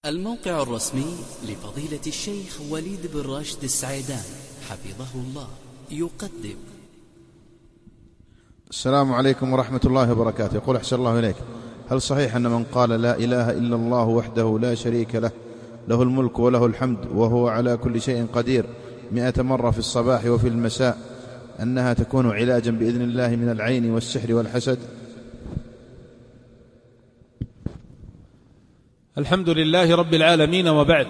الموقع الرسمي لفضيلة الشيخ وليد بن راشد السعيدان حفظه الله يقدم. السلام عليكم ورحمة الله وبركاته. يقول أحسن الله إليك، هل صحيح أن من قال لا إله إلا الله وحده لا شريك له له الملك وله الحمد وهو على كل شيء قدير 100 مرة في الصباح وفي المساء أنها تكون علاجا بإذن الله من العين والسحر والحسد؟ الحمد لله رب العالمين، وبعد.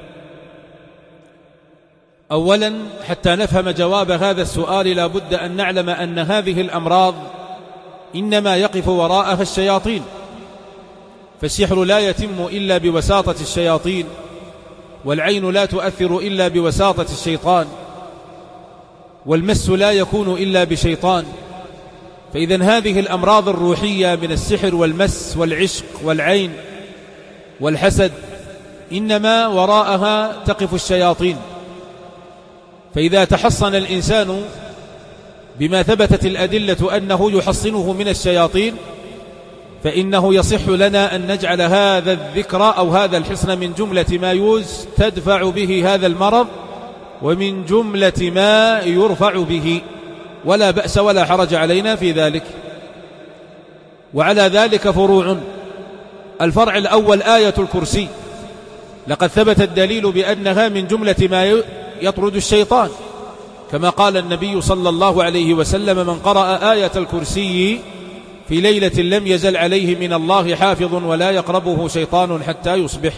أولا، حتى نفهم جواب هذا السؤال لا بد أن نعلم أن هذه الأمراض إنما يقف وراءها الشياطين، فالسحر لا يتم إلا بوساطة الشياطين، والعين لا تؤثر إلا بوساطة الشيطان، والمس لا يكون إلا بشيطان. فإذن هذه الأمراض الروحية من السحر والمس والعشق والعين والحسد إنما وراءها تقف الشياطين. فإذا تحصن الإنسان بما ثبتت الأدلة أنه يحصنه من الشياطين، فإنه يصح لنا أن نجعل هذا الذكر أو هذا الحصن من جملة ما تدفع به هذا المرض، ومن جملة ما يرفع به، ولا بأس ولا حرج علينا في ذلك. وعلى ذلك فروع. الفرع الأول آية الكرسي، لقد ثبت الدليل بأنها من جملة ما يطرد الشيطان، كما قال النبي صلى الله عليه وسلم: من قرأ آية الكرسي في ليلة لم يزل عليه من الله حافظ ولا يقربه شيطان حتى يصبح.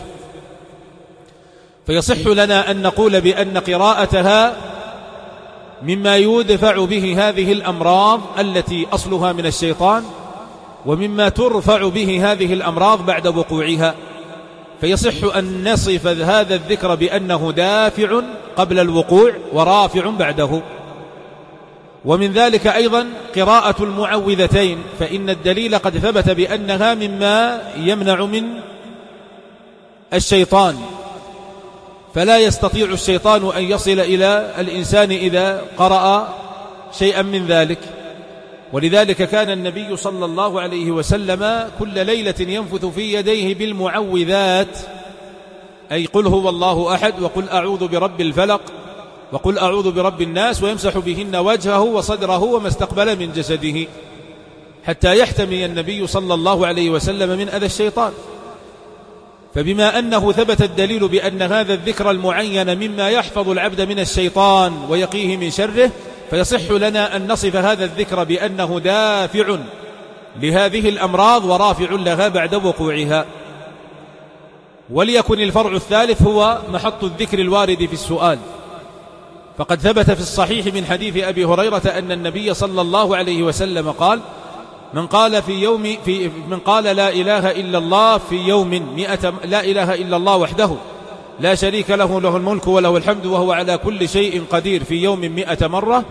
فيصح لنا أن نقول بأن قراءتها مما يدفع به هذه الأمراض التي أصلها من الشيطان، ومما ترفع به هذه الأمراض بعد وقوعها. فيصح أن نصف هذا الذكر بأنه دافع قبل الوقوع ورافع بعده. ومن ذلك أيضا قراءة المعوذتين، فإن الدليل قد ثبت بأنها مما يمنع من الشيطان، فلا يستطيع الشيطان أن يصل إلى الإنسان إذا قرأ شيئا من ذلك. ولذلك كان النبي صلى الله عليه وسلم كل ليلة ينفث في يديه بالمعوذات، أي قل هو الله أحد، وقل أعوذ برب الفلق، وقل أعوذ برب الناس، ويمسح بهن وجهه وصدره وما استقبل من جسده، حتى يحتمي النبي صلى الله عليه وسلم من أذى الشيطان. فبما أنه ثبت الدليل بأن هذا الذكر المعين مما يحفظ العبد من الشيطان ويقيه من شره، فيصح لنا أن نصف هذا الذكر بأنه دافع لهذه الأمراض ورافع لها بعد وقوعها. وليكن الفرع الثالث هو محط الذكر الوارد في السؤال، فقد ثبت في الصحيح من حديث أبي هريرة أن النبي صلى الله عليه وسلم قال: من قال لا إله إلا الله في يوم 100 لا إله إلا الله وحده لا شريك له له الملك وله الحمد وهو على كل شيء قدير في يوم 100 مرة،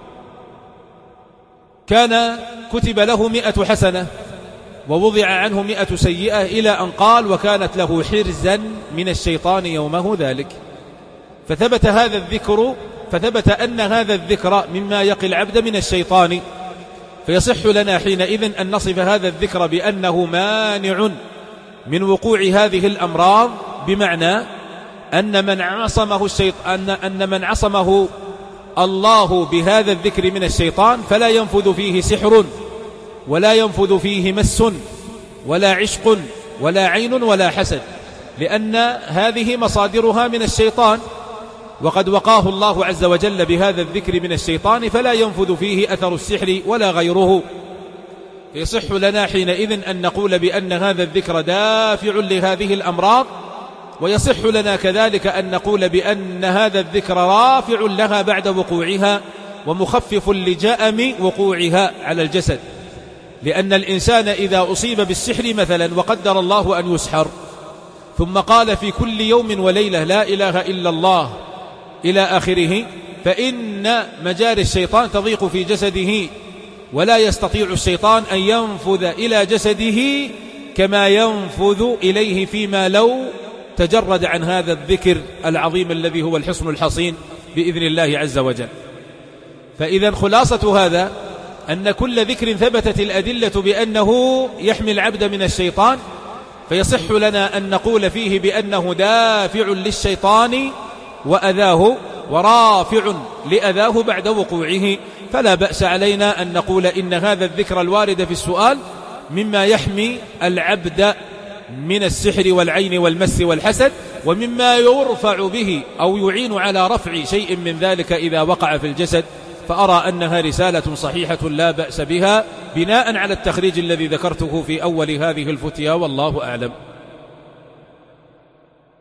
كان كتب له 100 حسنة ووضع عنه 100 سيئة، إلى أن قال: وكانت له حرزا من الشيطان يومه ذلك. فثبت أن هذا الذكر مما يقي العبد من الشيطان. فيصح لنا حينئذ أن نصف هذا الذكر بأنه مانع من وقوع هذه الأمراض، بمعنى أن من عصمه الله بهذا الذكر من الشيطان فلا ينفذ فيه سحر، ولا ينفذ فيه مس، ولا عشق، ولا عين، ولا حسد، لأن هذه مصادرها من الشيطان، وقد وقاه الله عز وجل بهذا الذكر من الشيطان، فلا ينفذ فيه أثر السحر ولا غيره. يصح لنا حينئذ أن نقول بأن هذا الذكر دافع لهذه الأمراض، ويصح لنا كذلك أن نقول بأن هذا الذكر رافع لها بعد وقوعها، ومخفف لجأم وقوعها على الجسد. لأن الإنسان إذا أصيب بالسحر مثلا وقدر الله أن يسحر، ثم قال في كل يوم وليلة لا إله إلا الله إلى آخره، فإن مجاري الشيطان تضيق في جسده، ولا يستطيع الشيطان أن ينفذ إلى جسده كما ينفذ إليه فيما لو تجرد عن هذا الذكر العظيم الذي هو الحصن الحصين بإذن الله عز وجل. فإذا خلاصة هذا أن كل ذكر ثبتت الأدلة بأنه يحمي العبد من الشيطان، فيصح لنا أن نقول فيه بأنه دافع للشيطان وأذاه ورافع لأذاه بعد وقوعه، فلا بأس علينا أن نقول إن هذا الذكر الوارد في السؤال مما يحمي العبد من السحر والعين والمس والحسد، ومما يرفع به أو يعين على رفع شيء من ذلك إذا وقع في الجسد. فأرى أنها رسالة صحيحة لا بأس بها بناء على التخريج الذي ذكرته في أول هذه الفتيا، والله أعلم.